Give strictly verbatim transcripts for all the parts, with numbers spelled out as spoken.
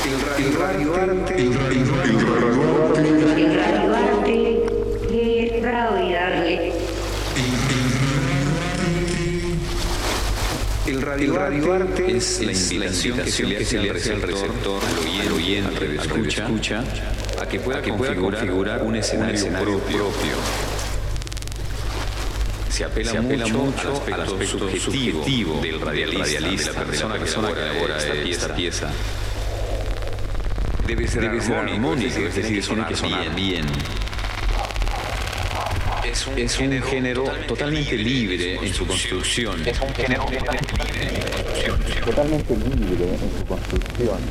El Radio Arte. El Radio Arte. El Radio Arte. El Radio Arte. El Radio Arte es la invitación que se le hace al receptor, al oyente, al escucha, a que pueda configurar un escenario propio. Se apela, Se apela mucho, mucho al aspecto subjetivo, subjetivo del radialista, radialista, de la persona, de la persona que elabora esta, esta pieza. Debe ser, Debe ser armónico, es decir, tiene que sonar, que sonar bien. bien. Es un, es un género, género totalmente, totalmente libre, libre en su construcción. Es un género totalmente libre en su construcción. Totalmente libre en su construcción.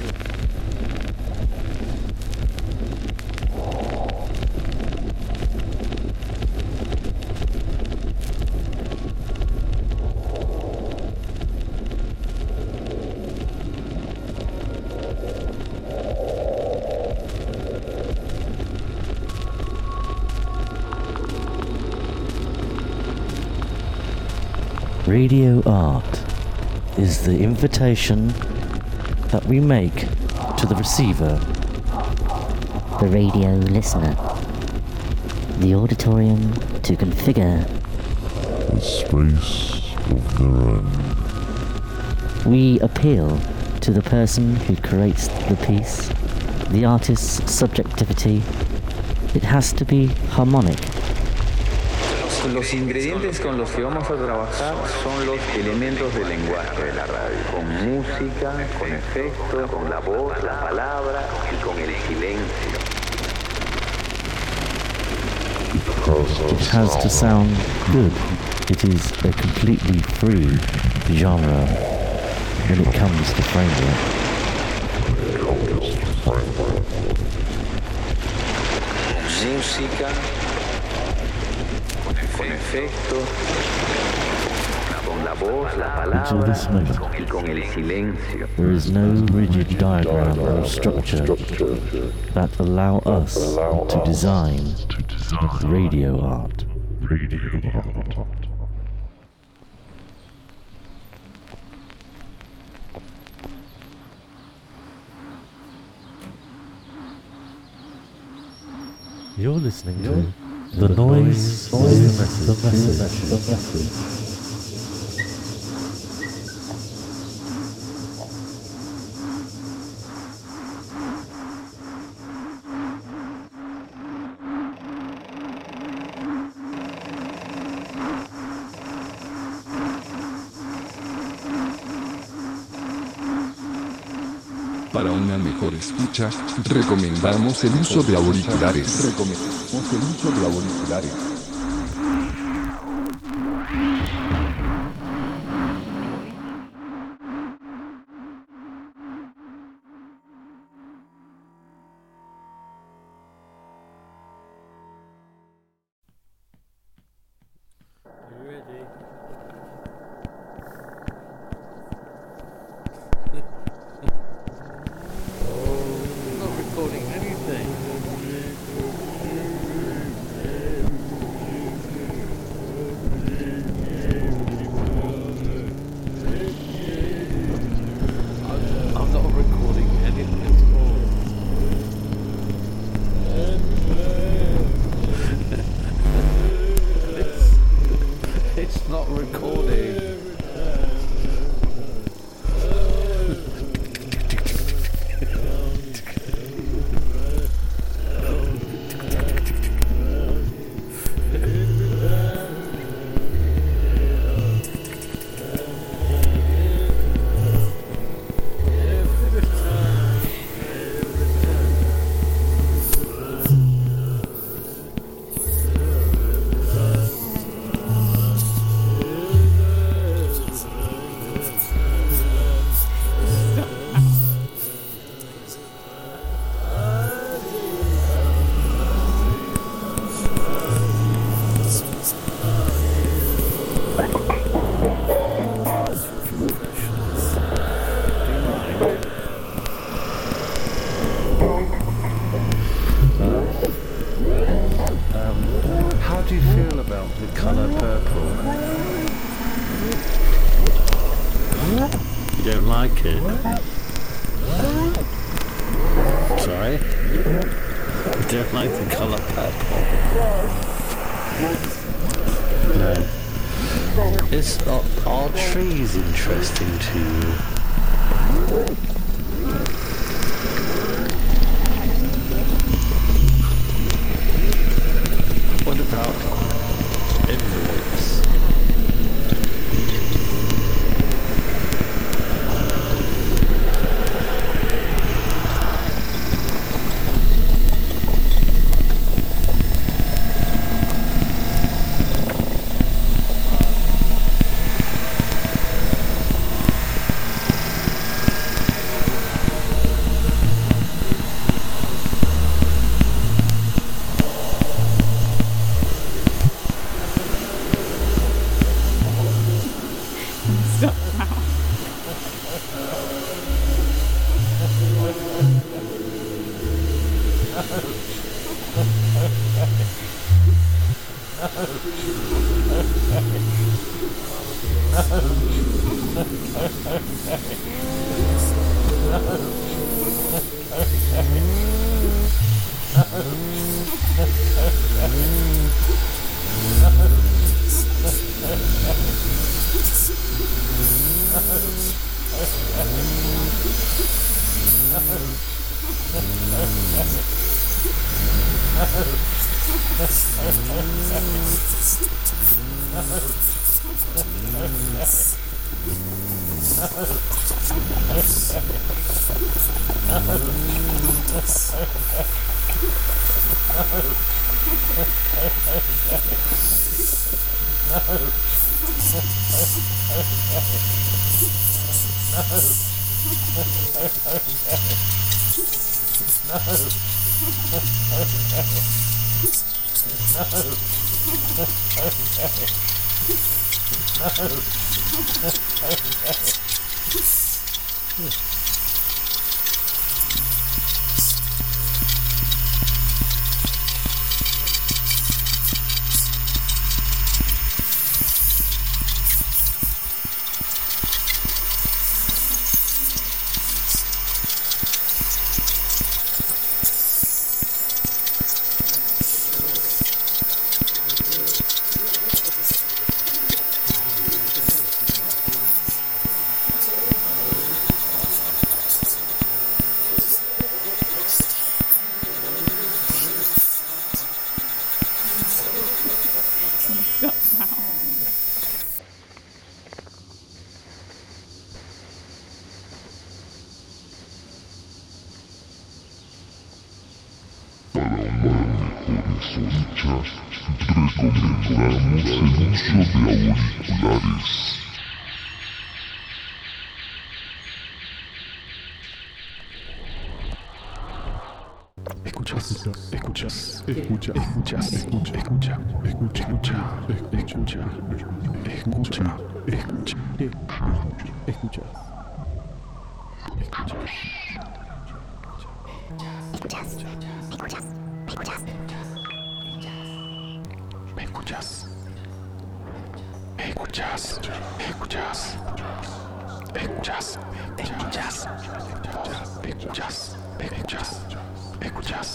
Radio art is the invitation that we make to the receiver, the radio listener, the auditorium to configure a space of their own. We appeal to the person who creates the piece, the artist's subjectivity. It has to be harmonic. Los ingredientes con los que vamos a trabajar son los elementos del lenguaje de la radio, con música, con efectos, con la voz, la palabra y con el silencio. It has to sound good. It is a completely free genre when it comes to framework. Música, con efectos, con la voz, la palabra y con el silencio. There is no rigid diagram or structure that allow us to design radio art. Radio art. You're listening to The Noise, the Message, the Message, the Message. Para una mejor escucha, recomendamos el uso de auriculares. Recomendamos el uso de auriculares. You don't like it? don't like the colour purple. No. Is, are, are trees interesting to you? What about envelopes? Recomendamos el uso de auriculares. Escuchas, escuchas, escucha, escuchas, escucha, escucha, escucha, escucha, escucha, escucha, escucha, escucha, ¿me escuchas? ¿Me escuchas? ¿Me escuchas? ¿Me escuchas? ¿Me escuchas? ¿Me escuchas? ¿Me escuchas? ¿Me escuchas?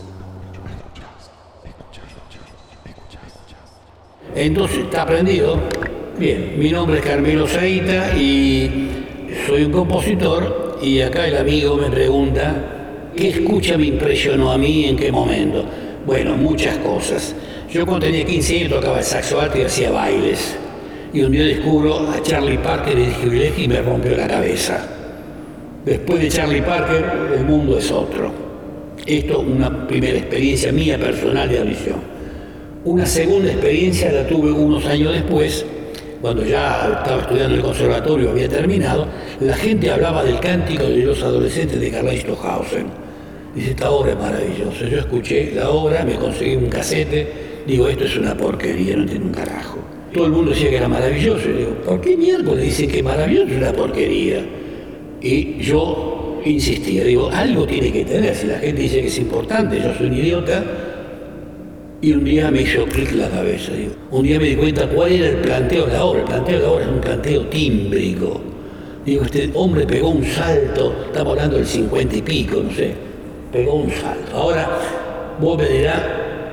Entonces, ¿está aprendido? Bien, mi nombre es Carmelo Saíta y soy un compositor, y acá el amigo me pregunta ¿qué escucha me impresionó a mí en qué momento? Bueno, muchas cosas. Yo cuando tenía quince años tocaba el saxo alto y hacía bailes. Y un día descubro a Charlie Parker y Dizzy Gillespie y me rompió la cabeza. Después de Charlie Parker, el mundo es otro. Esto es una primera experiencia mía personal de audición. Una segunda experiencia la tuve unos años después, cuando ya estaba estudiando en el conservatorio, había terminado. La gente hablaba del Cántico de los Adolescentes de Karl Stockhausen. Dice, esta obra es maravillosa. Yo escuché la obra, me conseguí un casete, digo, esto es una porquería, no entiendo un carajo. Todo el mundo decía que era maravilloso, y digo, ¿por qué miércoles dicen que es maravilloso? Es una porquería. Y yo insistía, digo, algo tiene que tener, si la gente dice que es importante, yo soy un idiota. Y un día me hizo clic la cabeza, digo. Un día me di cuenta cuál era el planteo de la obra. El planteo de la obra es un planteo tímbrico. Digo, este hombre pegó un salto, estamos hablando del cincuenta y pico, no sé, pegó un salto. Ahora, vos me dirás,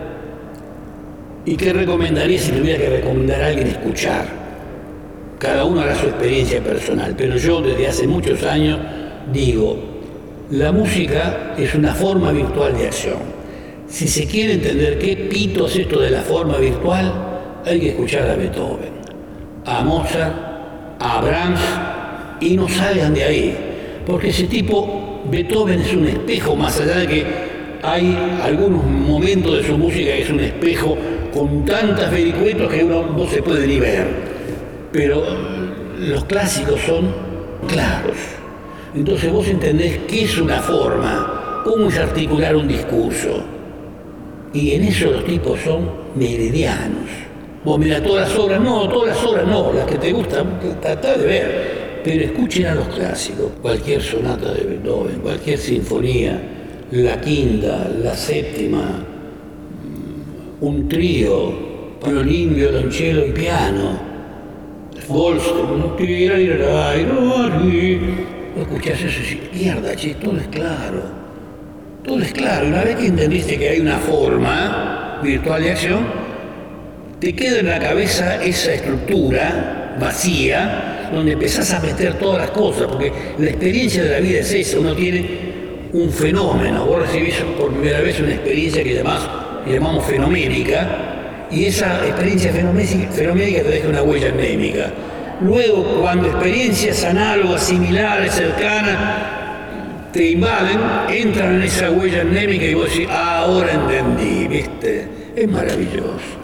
¿y qué recomendaría si tuviera que recomendar a alguien escuchar? Cada uno hará su experiencia personal, pero yo desde hace muchos años digo, la música es una forma virtual de acción. Si se quiere entender qué pito es esto de la forma virtual, hay que escuchar a Beethoven, a Mozart, a Brahms, y no salgan de ahí, porque ese tipo, Beethoven, es un espejo, más allá de que hay algunos momentos de su música que es un espejo con tantas vericuetos que uno no se puede ni ver, pero los clásicos son claros. Entonces vos entendés qué es una forma, cómo es articular un discurso, y en eso los tipos son meridianos. Vos mirá todas las obras, no, todas las obras no, las que te gustan, tratá de ver, pero escuchen a los clásicos, cualquier sonata de Beethoven, cualquier sinfonía, la quinta, la séptima, un trío, violín, violonchelo y piano, Goldstein, no quiera ir a escuchás eso y mierda, che, todo es claro, todo es claro. Una vez que entendiste que hay una forma virtual de acción, te queda en la cabeza esa estructura vacía donde empezás a meter todas las cosas, porque la experiencia de la vida es esa, uno tiene un fenómeno, vos recibís por primera vez una experiencia que llamás, que llamamos fenoménica, y esa experiencia fenoménica, fenoménica te deja una huella anémica. Luego, cuando experiencias análogas, similares, cercanas, te invaden, entran en esa huella anémica y vos decís, ah, ahora entendí, ¿viste? Es maravilloso.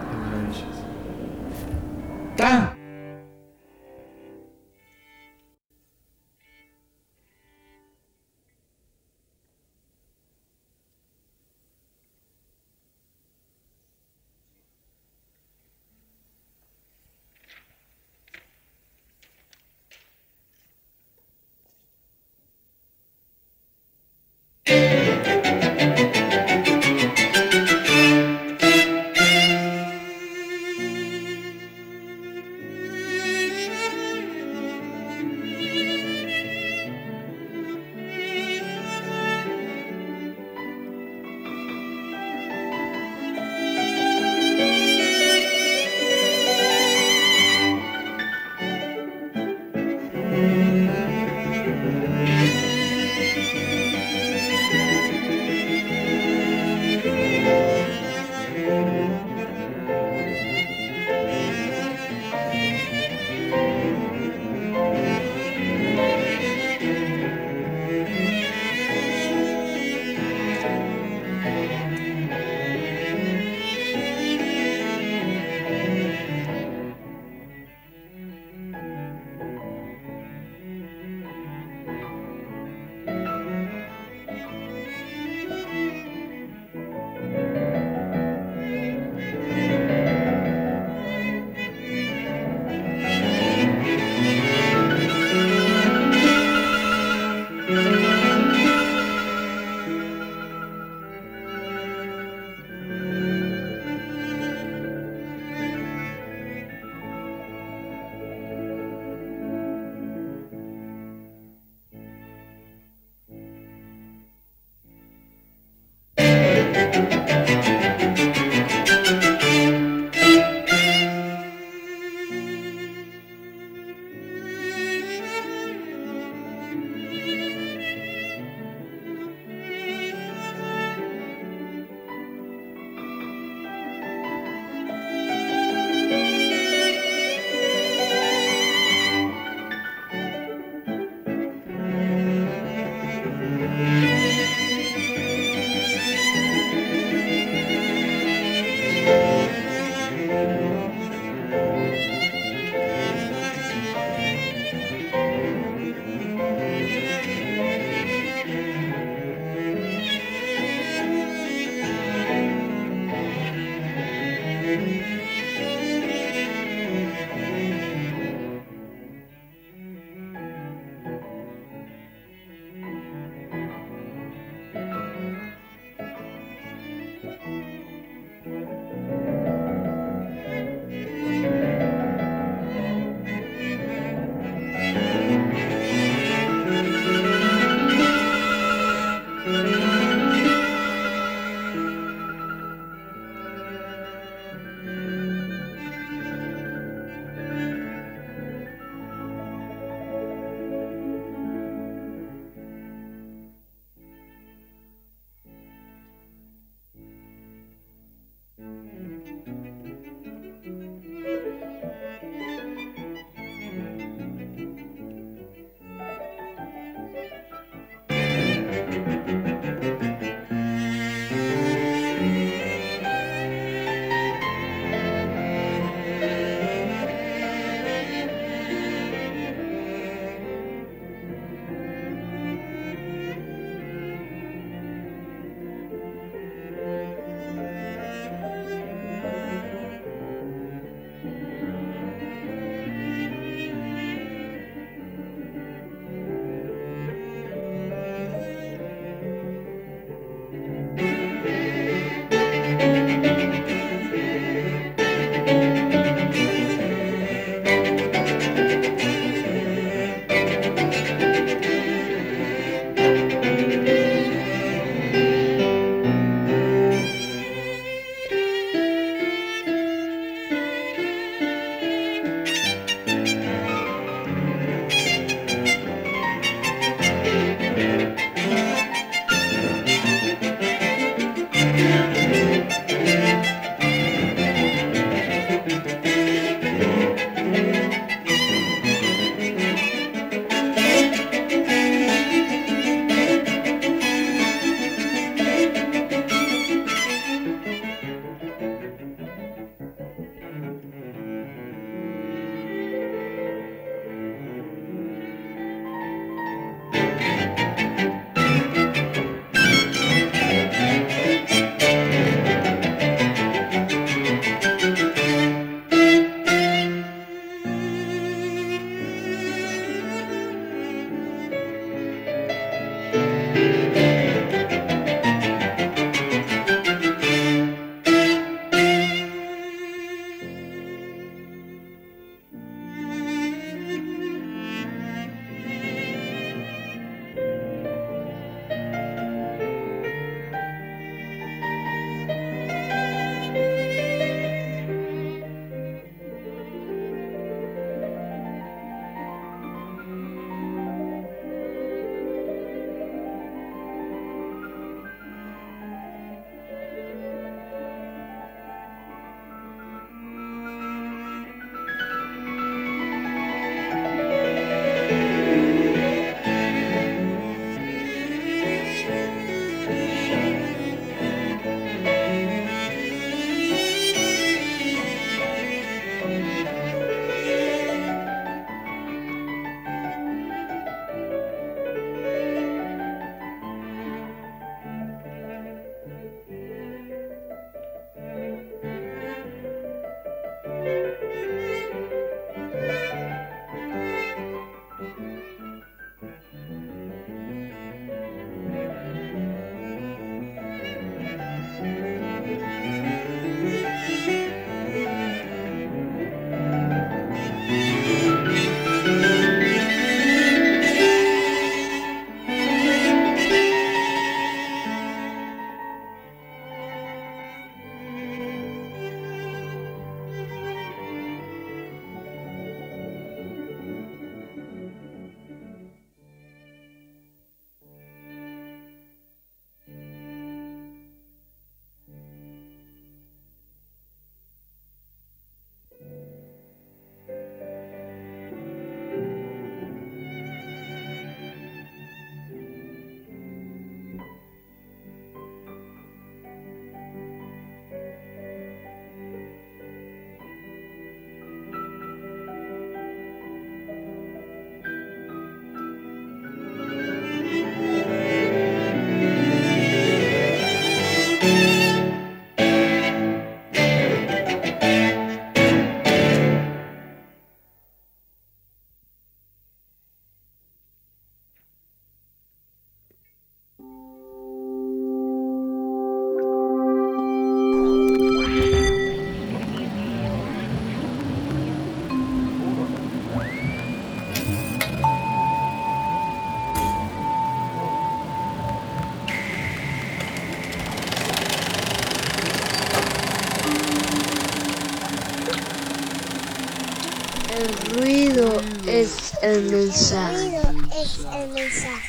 ¿Está? El ruido es el mensaje. El ruido es el mensaje.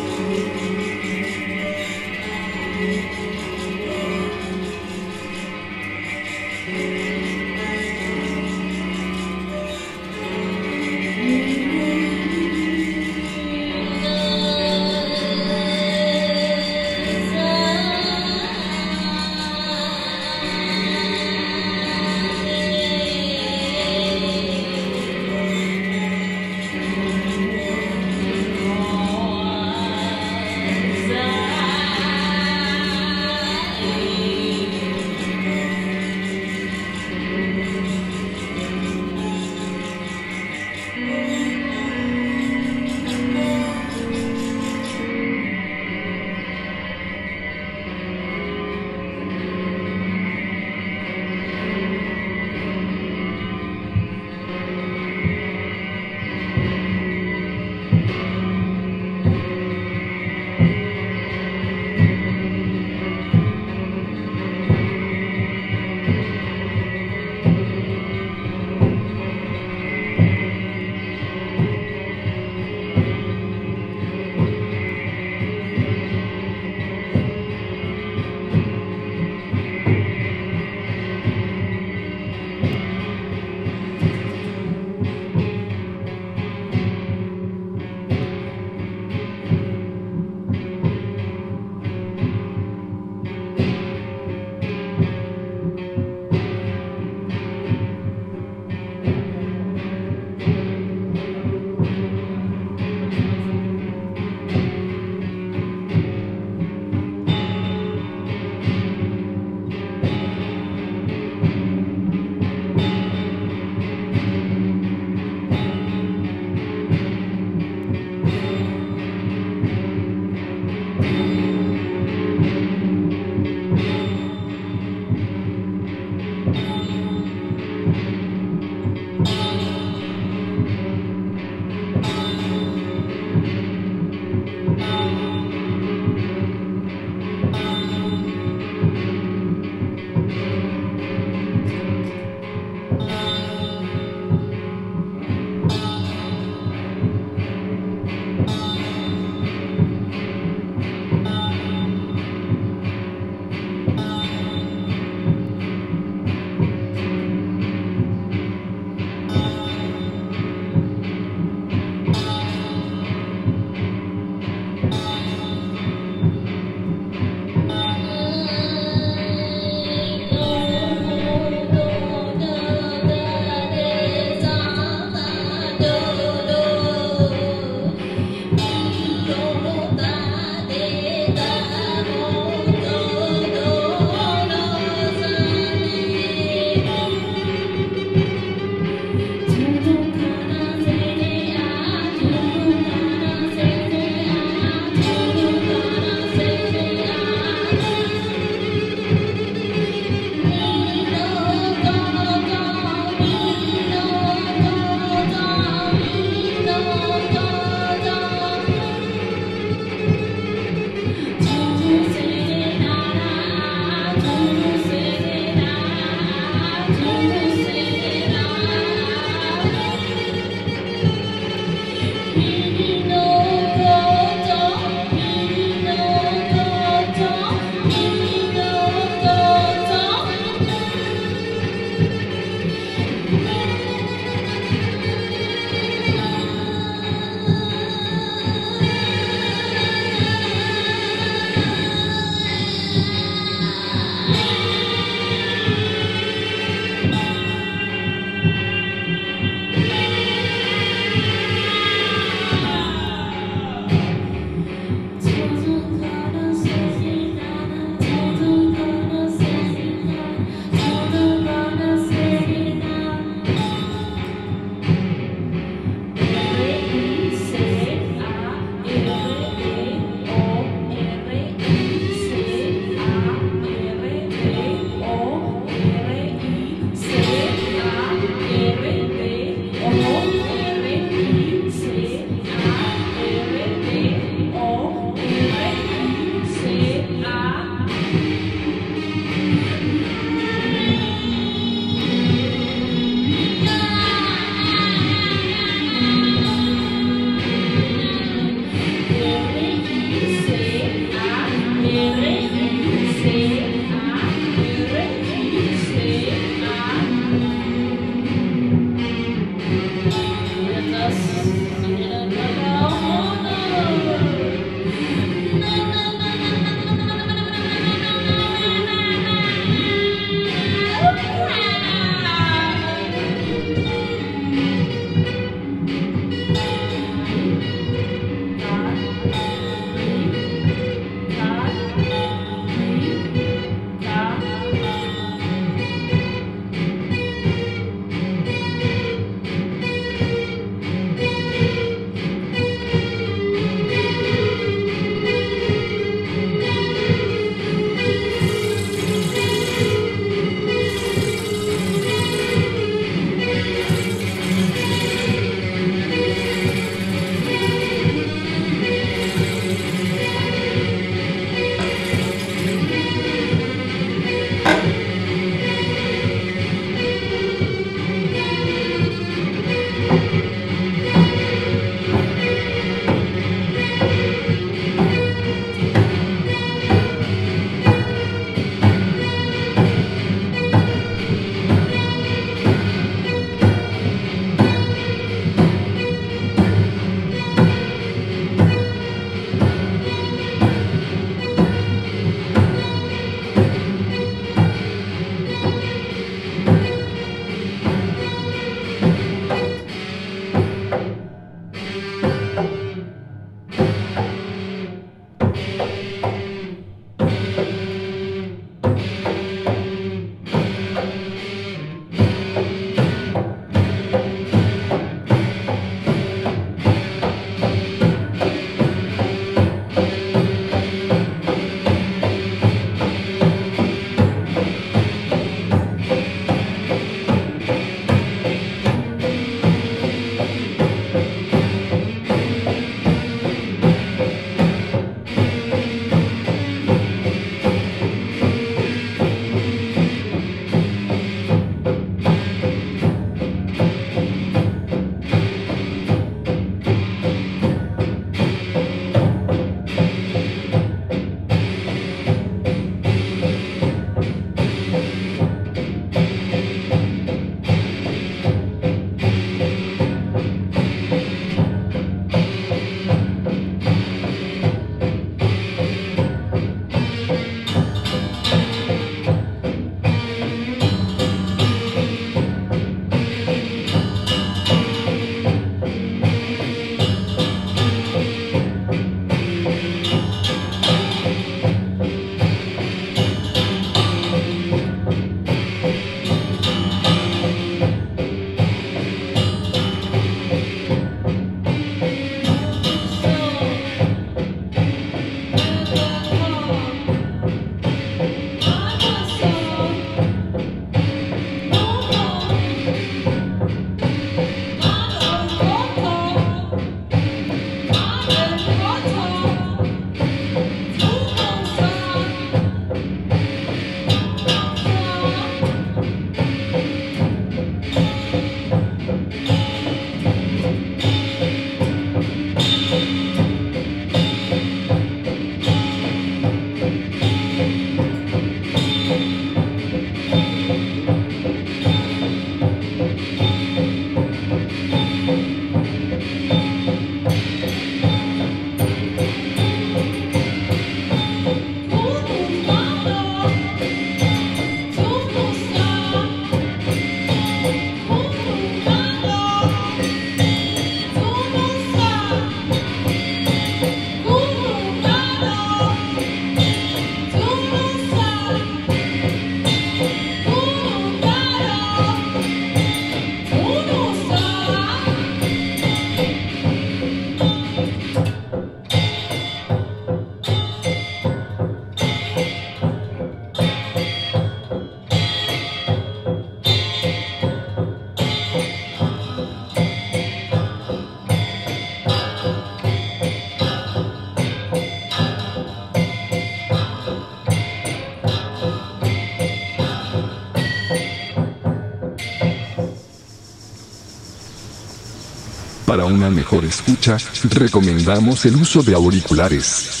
una mejor escucha, recomendamos el uso de auriculares.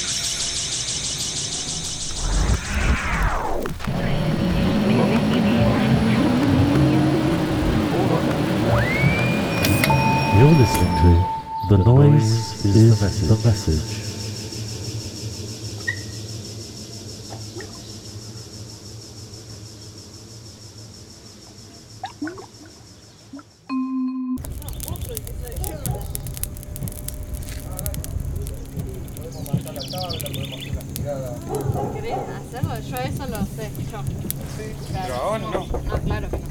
You're listening to The Noise is the Message. ¿Querés hacerlo? Yo eso lo sé, yo. Sí, pero ahora no. No, claro que no.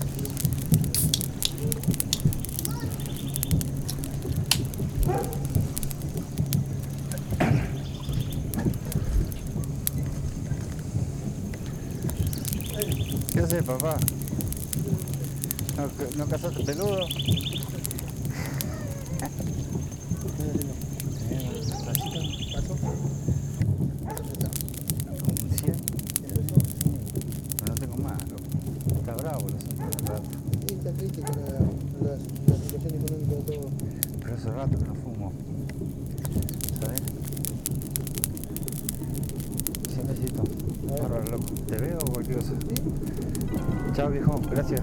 ¿Qué haces, papá? ¿No, no cazaste peludo? No tengo más, loco. Está bravo el asunto del rato. Sí, está triste con la, la, la situación económica de todo. Pero hace rato que no fumo. ¿Sabes? Sí, necesito. Ahora, loco. ¿Te veo o cualquier cosa? ¿Sí? Chao, viejo. Gracias.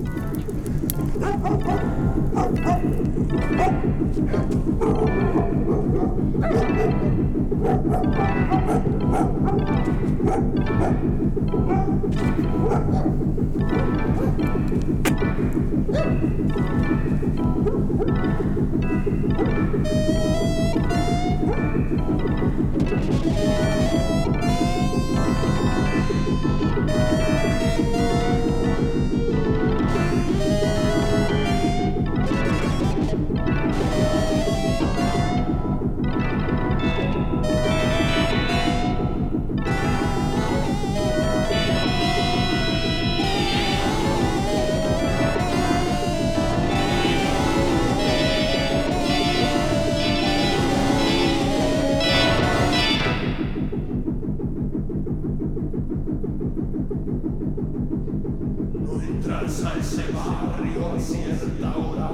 A ese barrio a cierta hora.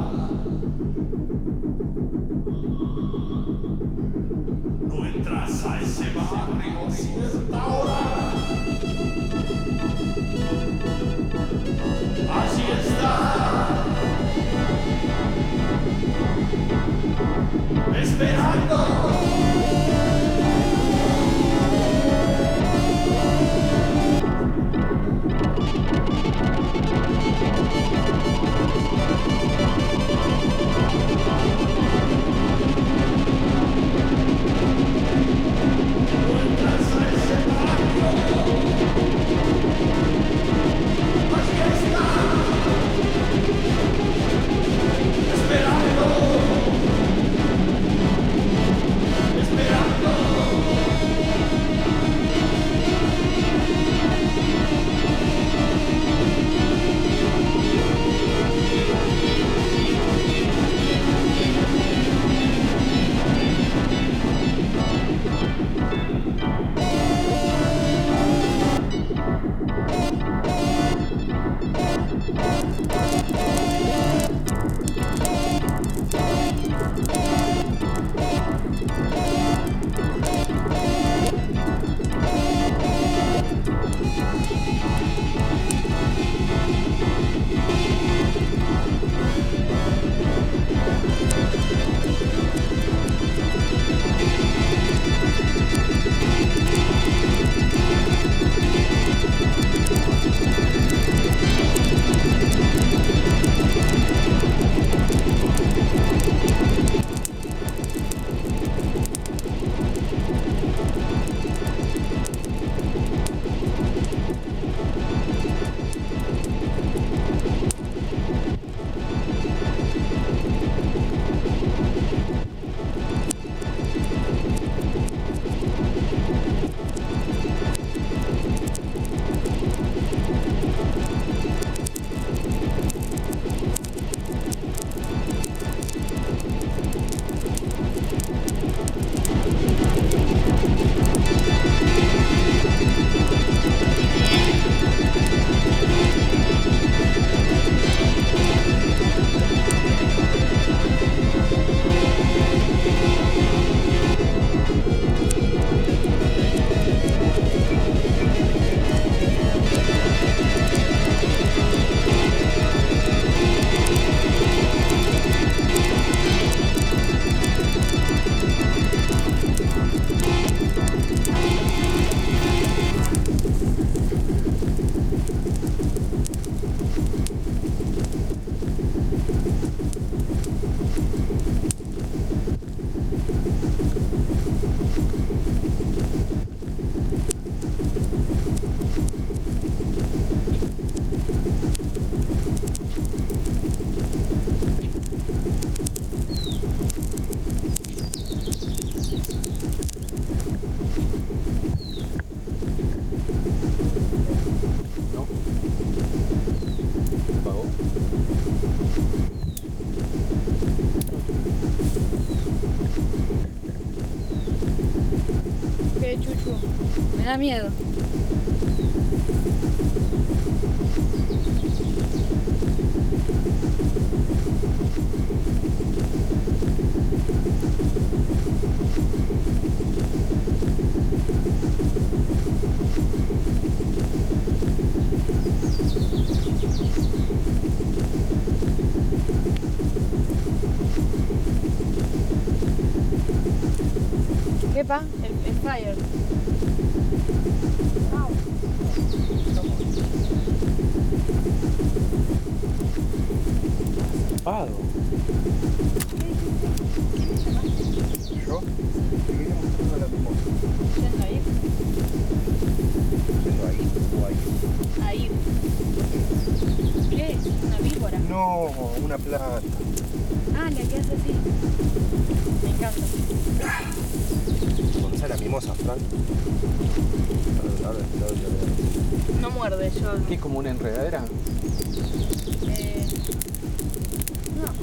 No entras a ese barrio a cierta hora. Allí está. Esperando. No. ¿Apagó? ¿Qué, Chuchu? Me da miedo. ¿Qué pa? El, el flyer. Pago. ¿Yo? Te quería mostrar la mimosa. ¿Yendo ahí? ¿Yendo ahí o ahí? Ahí. ¿Qué es? ¿Una víbora? No, una plata. Ah, la que hace así. Me encanta. ¿Conoces la mimosa, Fran? A ver, a ver, a ver, a ver. No muerde, yo. ¿Qué es como una enredadera? Eh... No.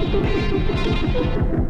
Thank you.